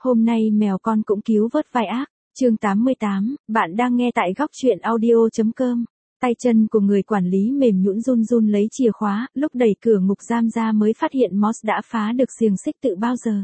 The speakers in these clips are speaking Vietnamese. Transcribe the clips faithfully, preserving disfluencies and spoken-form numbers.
Hôm nay mèo con cũng cứu vớt vai ác. Chương tám mươi tám, bạn đang nghe tại góc truyện audio chấm com. Tay chân của người quản lý mềm nhũn run run lấy chìa khóa, lúc đẩy cửa ngục giam ra mới phát hiện Moss đã phá được xiềng xích từ bao giờ.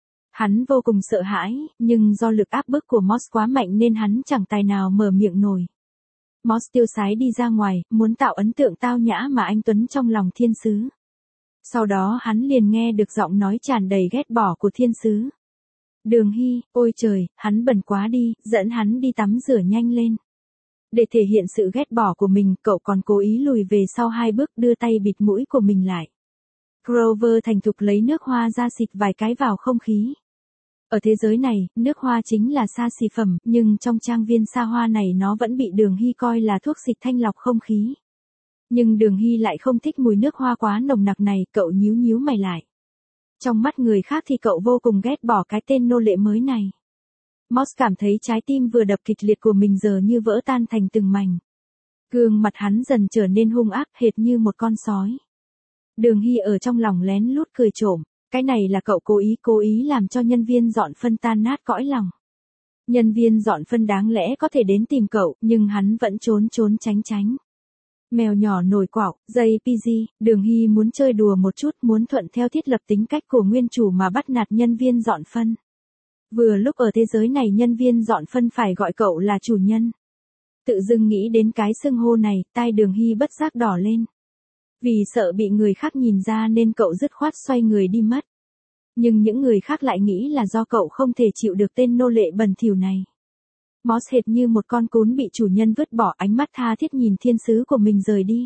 Hắn vô cùng sợ hãi, nhưng do lực áp bức của Moss quá mạnh nên hắn chẳng tài nào mở miệng nổi. Moss tiêu sái đi ra ngoài, muốn tạo ấn tượng tao nhã mà anh tuấn trong lòng thiên sứ. Sau đó hắn liền nghe được giọng nói tràn đầy ghét bỏ của thiên sứ. Đường Hy, ôi trời, hắn bẩn quá đi, dẫn hắn đi tắm rửa nhanh lên. Để thể hiện sự ghét bỏ của mình, cậu còn cố ý lùi về sau hai bước đưa tay bịt mũi của mình lại. Grover thành thục lấy nước hoa ra xịt vài cái vào không khí. Ở thế giới này, nước hoa chính là xa xỉ phẩm, nhưng trong trang viên xa hoa này nó vẫn bị Đường Hy coi là thuốc xịt thanh lọc không khí. Nhưng Đường Hy lại không thích mùi nước hoa quá nồng nặc này, cậu nhíu nhíu mày lại. Trong mắt người khác thì cậu vô cùng ghét bỏ cái tên nô lệ mới này. Moss cảm thấy trái tim vừa đập kịch liệt của mình giờ như vỡ tan thành từng mảnh. Gương mặt hắn dần trở nên hung ác hệt như một con sói. Đường Hy ở trong lòng lén lút cười trộm, cái này là cậu cố ý cố ý làm cho nhân viên dọn phân tan nát cõi lòng. Nhân viên dọn phân đáng lẽ có thể đến tìm cậu, nhưng hắn vẫn trốn trốn tránh tránh. Mèo nhỏ nổi quạo, dây pê giê, Đường Hy muốn chơi đùa một chút, muốn thuận theo thiết lập tính cách của nguyên chủ mà bắt nạt nhân viên dọn phân. Vừa lúc ở thế giới này nhân viên dọn phân phải gọi cậu là chủ nhân. Tự dưng nghĩ đến cái xưng hô này, tai Đường Hy bất giác đỏ lên. Vì sợ bị người khác nhìn ra nên cậu dứt khoát xoay người đi mất. Nhưng những người khác lại nghĩ là do cậu không thể chịu được tên nô lệ bẩn thỉu này. Moss hệt như một con cún bị chủ nhân vứt bỏ, ánh mắt tha thiết nhìn thiên sứ của mình rời đi.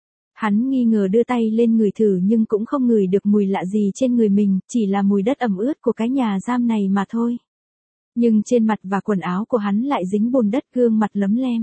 Hắn nghi ngờ đưa tay lên ngửi thử nhưng cũng không ngửi được mùi lạ gì trên người mình, chỉ là mùi đất ẩm ướt của cái nhà giam này mà thôi. Nhưng trên mặt và quần áo của hắn lại dính bùn đất, gương mặt lấm lem.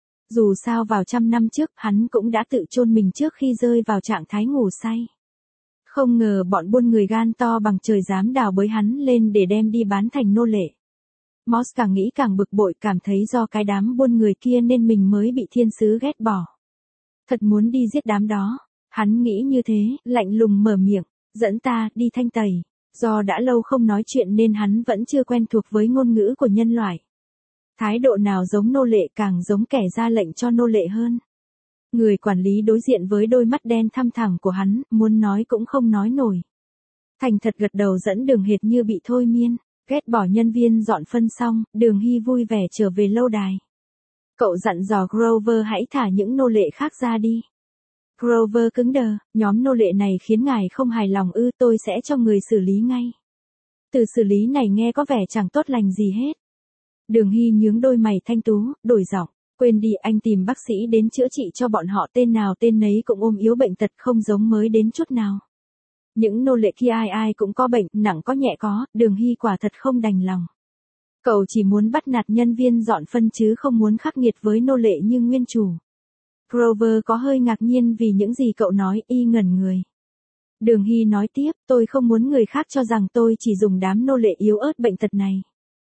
Dù sao vào trăm năm trước hắn cũng đã tự chôn mình trước khi rơi vào trạng thái ngủ say. Không ngờ bọn buôn người gan to bằng trời dám đào bới hắn lên để đem đi bán thành nô lệ. Moss càng nghĩ càng bực bội, cảm thấy do cái đám buôn người kia nên mình mới bị thiên sứ ghét bỏ. Thật muốn đi giết đám đó. Hắn nghĩ như thế, lạnh lùng mở miệng, dẫn ta đi thanh tẩy. Do đã lâu không nói chuyện nên hắn vẫn chưa quen thuộc với ngôn ngữ của nhân loại. Thái độ nào giống nô lệ càng giống kẻ ra lệnh cho nô lệ hơn. Người quản lý đối diện với đôi mắt đen thăm thẳm của hắn, muốn nói cũng không nói nổi. Thành thật gật đầu dẫn Đường hệt như bị thôi miên. Ghét bỏ nhân viên dọn phân xong, Đường Hy vui vẻ trở về lâu đài. Cậu dặn dò Grover hãy thả những nô lệ khác ra đi. Grover cứng đờ, nhóm nô lệ này khiến ngài không hài lòng ư, tôi sẽ cho người xử lý ngay. Từ xử lý này nghe có vẻ chẳng tốt lành gì hết. Đường Hy nhướng đôi mày thanh tú, đổi giọng, quên đi, anh tìm bác sĩ đến chữa trị cho bọn họ, tên nào tên nấy cũng ôm yếu bệnh tật, không giống mới đến chút nào. Những nô lệ kia ai ai cũng có bệnh, nặng có nhẹ có, Đường Hy quả thật không đành lòng. Cậu chỉ muốn bắt nạt nhân viên dọn phân chứ không muốn khắc nghiệt với nô lệ như nguyên chủ. Grover có hơi ngạc nhiên vì những gì cậu nói, y ngẩn người. Đường Hy nói tiếp, tôi không muốn người khác cho rằng tôi chỉ dùng đám nô lệ yếu ớt bệnh tật này.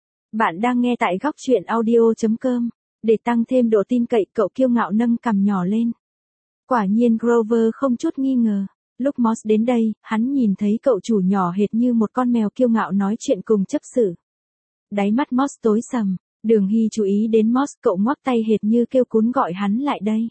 Bạn đang nghe tại góc truyện audio chấm com. Để tăng thêm độ tin cậy, cậu kiêu ngạo nâng cằm nhỏ lên. Quả nhiên Grover không chút nghi ngờ. Lúc Moss đến đây, hắn nhìn thấy cậu chủ nhỏ hệt như một con mèo kiêu ngạo nói chuyện cùng chấp xử. Đáy mắt Moss tối sầm, Đường Hy chú ý đến Moss, cậu ngoắc tay hệt như kêu cún gọi hắn lại đây.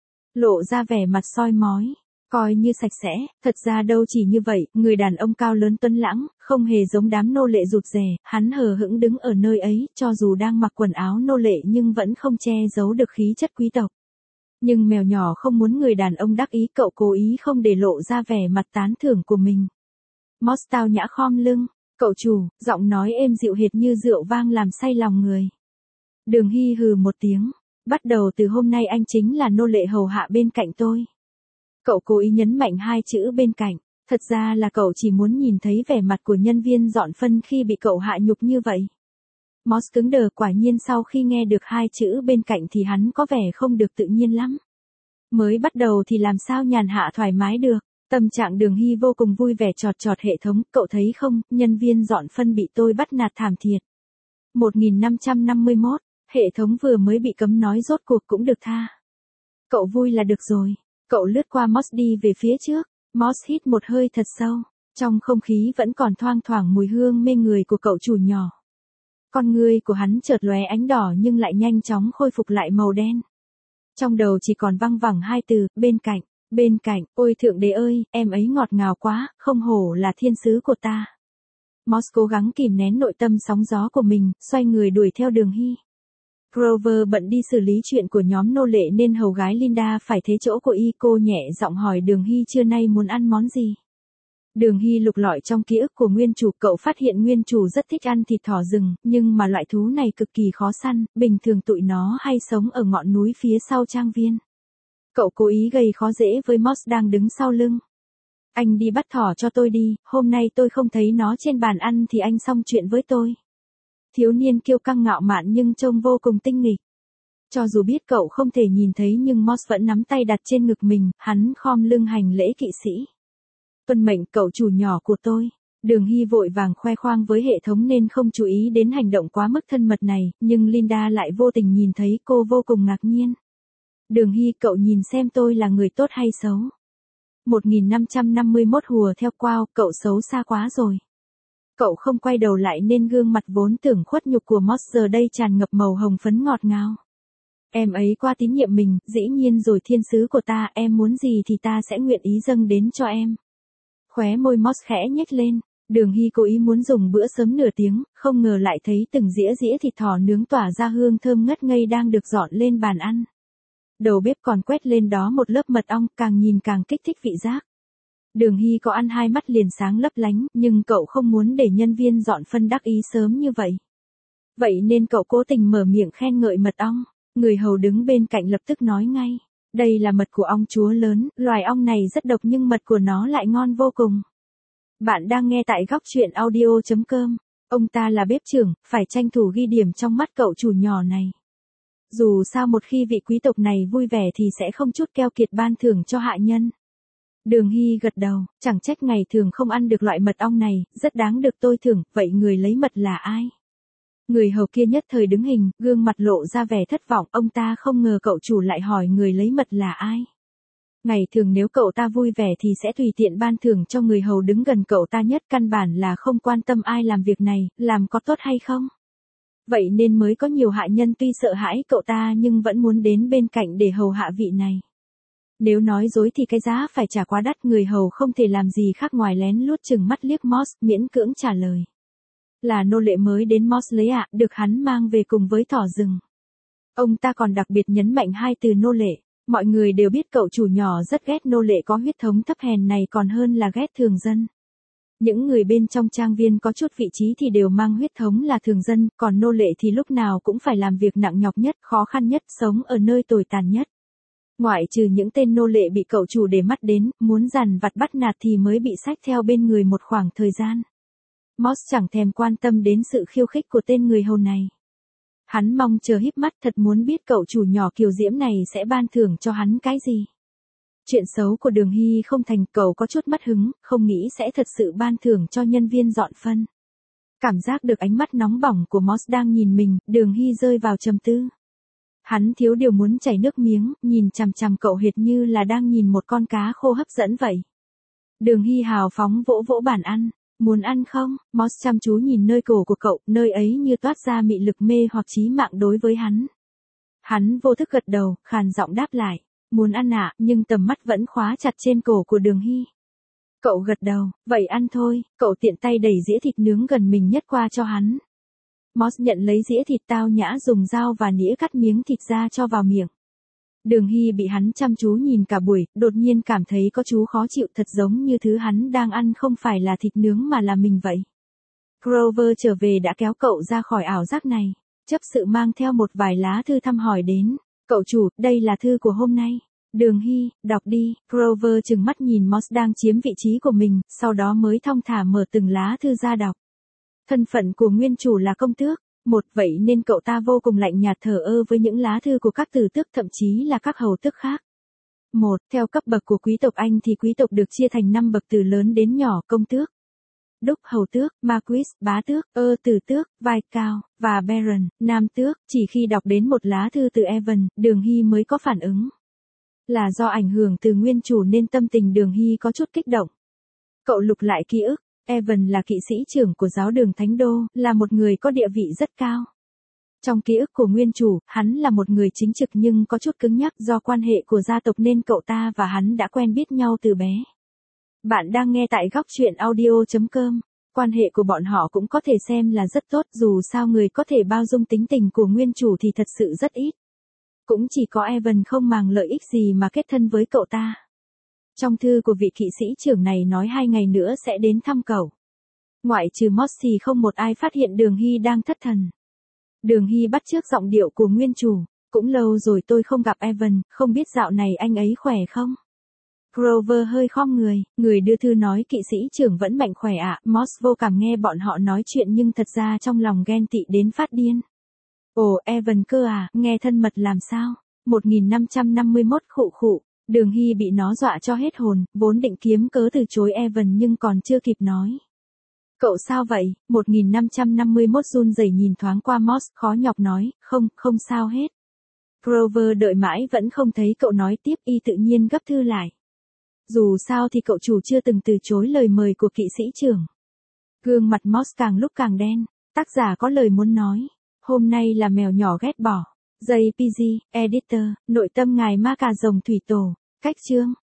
Lộ ra vẻ mặt soi mói, coi như sạch sẽ, thật ra đâu chỉ như vậy, người đàn ông cao lớn tuấn lãng, không hề giống đám nô lệ rụt rè, hắn hờ hững đứng ở nơi ấy, cho dù đang mặc quần áo nô lệ nhưng vẫn không che giấu được khí chất quý tộc. Nhưng mèo nhỏ không muốn người đàn ông đắc ý, cậu cố ý không để lộ ra vẻ mặt tán thưởng của mình. Moss tao nhã khom lưng, cậu chủ, giọng nói êm dịu hệt như rượu vang làm say lòng người. Đường Hy hừ một tiếng, bắt đầu từ hôm nay anh chính là nô lệ hầu hạ bên cạnh tôi. Cậu cố ý nhấn mạnh hai chữ bên cạnh, thật ra là cậu chỉ muốn nhìn thấy vẻ mặt của nhân viên dọn phân khi bị cậu hạ nhục như vậy. Moss cứng đờ, quả nhiên sau khi nghe được hai chữ bên cạnh thì hắn có vẻ không được tự nhiên lắm. Mới bắt đầu thì làm sao nhàn hạ thoải mái được, tâm trạng Đường Hy vô cùng vui vẻ chọt chọt hệ thống, cậu thấy không, nhân viên dọn phân bị tôi bắt nạt thảm thiệt. một nghìn năm trăm năm mươi mốt, hệ thống vừa mới bị cấm nói rốt cuộc cũng được tha. Cậu vui là được rồi, cậu lướt qua Moss đi về phía trước, Moss hít một hơi thật sâu. Trong không khí vẫn còn thoang thoảng mùi hương mê người của cậu chủ nhỏ. Con ngươi của hắn chợt lóe ánh đỏ nhưng lại nhanh chóng khôi phục lại màu đen. Trong đầu chỉ còn văng vẳng hai từ, bên cạnh, bên cạnh, ôi thượng đế ơi, em ấy ngọt ngào quá, không hổ là thiên sứ của ta. Moss cố gắng kìm nén nội tâm sóng gió của mình, xoay người đuổi theo Đường Hy. Grover bận đi xử lý chuyện của nhóm nô lệ nên hầu gái Linda phải thế chỗ của y. Cô nhẹ giọng hỏi Đường Hy trưa nay muốn ăn món gì. Đường Hy lục lọi trong ký ức của nguyên chủ, cậu phát hiện nguyên chủ rất thích ăn thịt thỏ rừng, nhưng mà loại thú này cực kỳ khó săn, bình thường tụi nó hay sống ở ngọn núi phía sau trang viên. Cậu cố ý gây khó dễ với Moss đang đứng sau lưng. Anh đi bắt thỏ cho tôi đi, hôm nay tôi không thấy nó trên bàn ăn thì anh xong chuyện với tôi. Thiếu niên kiêu căng ngạo mạn nhưng trông vô cùng tinh nghịch. Cho dù biết cậu không thể nhìn thấy nhưng Moss vẫn nắm tay đặt trên ngực mình, hắn khom lưng hành lễ kỵ sĩ. Tuân mệnh cậu chủ nhỏ của tôi. Đường Hy vội vàng khoe khoang với hệ thống nên không chú ý đến hành động quá mức thân mật này, nhưng Linda lại vô tình nhìn thấy, cô vô cùng ngạc nhiên. Đường Hy, cậu nhìn xem tôi là người tốt hay xấu? một nghìn năm trăm năm mươi mốt hùa theo Wow, cậu xấu xa quá rồi. Cậu không quay đầu lại nên gương mặt vốn tưởng khuất nhục của Moss giờ đây tràn ngập màu hồng phấn ngọt ngào. Em ấy qua tín nhiệm mình, dĩ nhiên rồi thiên sứ của ta, em muốn gì thì ta sẽ nguyện ý dâng đến cho em. Khóe môi Moss khẽ nhếch lên. Đường Hy cố ý muốn dùng bữa sớm nửa tiếng, không ngờ lại thấy từng dĩa dĩa thịt thỏ nướng tỏa ra hương thơm ngất ngây đang được dọn lên bàn ăn. Đầu bếp còn quét lên đó một lớp mật ong, càng nhìn càng kích thích vị giác. Đường Hy có ăn hai mắt liền sáng lấp lánh, nhưng cậu không muốn để nhân viên dọn phân đắc ý sớm như vậy. Vậy nên cậu cố tình mở miệng khen ngợi mật ong. Người hầu đứng bên cạnh lập tức nói ngay. Đây là mật của ong chúa lớn, loài ong này rất độc nhưng mật của nó lại ngon vô cùng. Bạn đang nghe tại góc truyện audio chấm com. Ông ta là bếp trưởng, phải tranh thủ ghi điểm trong mắt cậu chủ nhỏ này. Dù sao một khi vị quý tộc này vui vẻ thì sẽ không chút keo kiệt ban thưởng cho hạ nhân. Đường Hy gật đầu, chẳng trách ngày thường không ăn được loại mật ong này, rất đáng được tôi thưởng, vậy người lấy mật là ai? Người hầu kia nhất thời đứng hình, gương mặt lộ ra vẻ thất vọng, ông ta không ngờ cậu chủ lại hỏi người lấy mật là ai. Ngày thường nếu cậu ta vui vẻ thì sẽ tùy tiện ban thưởng cho người hầu đứng gần cậu ta nhất, căn bản là không quan tâm ai làm việc này, làm có tốt hay không. Vậy nên mới có nhiều hạ nhân tuy sợ hãi cậu ta nhưng vẫn muốn đến bên cạnh để hầu hạ vị này. Nếu nói dối thì cái giá phải trả quá đắt, người hầu không thể làm gì khác ngoài lén lút chừng mắt liếc Moss, miễn cưỡng trả lời. Là nô lệ mới đến Moss lấy ạ, được hắn mang về cùng với thỏ rừng. Ông ta còn đặc biệt nhấn mạnh hai từ nô lệ. Mọi người đều biết cậu chủ nhỏ rất ghét nô lệ có huyết thống thấp hèn này còn hơn là ghét thường dân. Những người bên trong trang viên có chút vị trí thì đều mang huyết thống là thường dân, còn nô lệ thì lúc nào cũng phải làm việc nặng nhọc nhất, khó khăn nhất, sống ở nơi tồi tàn nhất. Ngoại trừ những tên nô lệ bị cậu chủ để mắt đến, muốn dằn vặt bắt nạt thì mới bị xách theo bên người một khoảng thời gian. Moss chẳng thèm quan tâm đến sự khiêu khích của tên người hầu này. Hắn mong chờ híp mắt, thật muốn biết cậu chủ nhỏ kiều diễm này sẽ ban thưởng cho hắn cái gì. Chuyện xấu của Đường Hy không thành, cậu có chút mất hứng, không nghĩ sẽ thật sự ban thưởng cho nhân viên dọn phân. Cảm giác được ánh mắt nóng bỏng của Moss đang nhìn mình, Đường Hy rơi vào trầm tư. Hắn thiếu điều muốn chảy nước miếng, nhìn chằm chằm cậu hệt như là đang nhìn một con cá khô hấp dẫn vậy. Đường Hy hào phóng vỗ vỗ bàn ăn. Muốn ăn không? Moss chăm chú nhìn nơi cổ của cậu, nơi ấy như toát ra mị lực mê hoặc chí mạng đối với hắn. Hắn vô thức gật đầu, khàn giọng đáp lại. Muốn ăn ạ, à, nhưng tầm mắt vẫn khóa chặt trên cổ của Đường Hy. Cậu gật đầu, vậy ăn thôi, cậu tiện tay đẩy dĩa thịt nướng gần mình nhất qua cho hắn. Moss nhận lấy dĩa thịt tao nhã dùng dao và nĩa cắt miếng thịt ra cho vào miệng. Đường Hy bị hắn chăm chú nhìn cả buổi, đột nhiên cảm thấy có chú khó chịu, thật giống như thứ hắn đang ăn không phải là thịt nướng mà là mình vậy. Grover trở về đã kéo cậu ra khỏi ảo giác này, chấp sự mang theo một vài lá thư thăm hỏi đến. Cậu chủ, đây là thư của hôm nay. Đường Hy, đọc đi. Grover trừng mắt nhìn Moss đang chiếm vị trí của mình, sau đó mới thong thả mở từng lá thư ra đọc. Thân phận của nguyên chủ là công tước. Một, vậy nên cậu ta vô cùng lạnh nhạt thờ ơ với những lá thư của các tử tước, thậm chí là các hầu tước khác. Một, theo cấp bậc của quý tộc Anh thì quý tộc được chia thành năm bậc từ lớn đến nhỏ: công tước, đúc, hầu tước, marquis, bá tước, ơ tử tước, vai cao, và baron, nam tước. Chỉ khi đọc đến một lá thư từ Evan, Đường Hy mới có phản ứng. Là do ảnh hưởng từ nguyên chủ nên tâm tình Đường Hy có chút kích động. Cậu lục lại ký ức, Evan là kỵ sĩ trưởng của giáo đường Thánh Đô, là một người có địa vị rất cao. Trong ký ức của nguyên chủ, hắn là một người chính trực nhưng có chút cứng nhắc do quan hệ của gia tộc nên cậu ta và hắn đã quen biết nhau từ bé. Bạn đang nghe tại góc truyện audio chấm com. Quan hệ của bọn họ cũng có thể xem là rất tốt, dù sao người có thể bao dung tính tình của nguyên chủ thì thật sự rất ít. Cũng chỉ có Evan không màng lợi ích gì mà kết thân với cậu ta. Trong thư của vị kỵ sĩ trưởng này nói hai ngày nữa sẽ đến thăm cậu. Ngoại trừ Mossy không một ai phát hiện Đường Hy đang thất thần. Đường Hy bắt chước giọng điệu của nguyên chủ. Cũng lâu rồi tôi không gặp Evan, không biết dạo này anh ấy khỏe không? Grover hơi khom người, người đưa thư nói kỵ sĩ trưởng vẫn mạnh khỏe ạ. À. Moss vô cảm nghe bọn họ nói chuyện nhưng thật ra trong lòng ghen tị đến phát điên. Ồ, Evan cơ à, nghe thân mật làm sao? một nghìn năm trăm năm mươi mốt khụ khụ. Đường Hy bị nó dọa cho hết hồn, vốn định kiếm cớ từ chối Evan nhưng còn chưa kịp nói. Cậu sao vậy? một nghìn năm trăm năm mươi mốt run rẩy nhìn thoáng qua Moss, khó nhọc nói, không, không sao hết. Grover đợi mãi vẫn không thấy cậu nói tiếp, y tự nhiên gấp thư lại. Dù sao thì cậu chủ chưa từng từ chối lời mời của kỵ sĩ trưởng. Gương mặt Moss càng lúc càng đen, tác giả có lời muốn nói. Hôm nay là mèo nhỏ ghét bỏ. gi pê giê, Editor, nội tâm ngài ma cà rồng thủy tổ. Cách chương.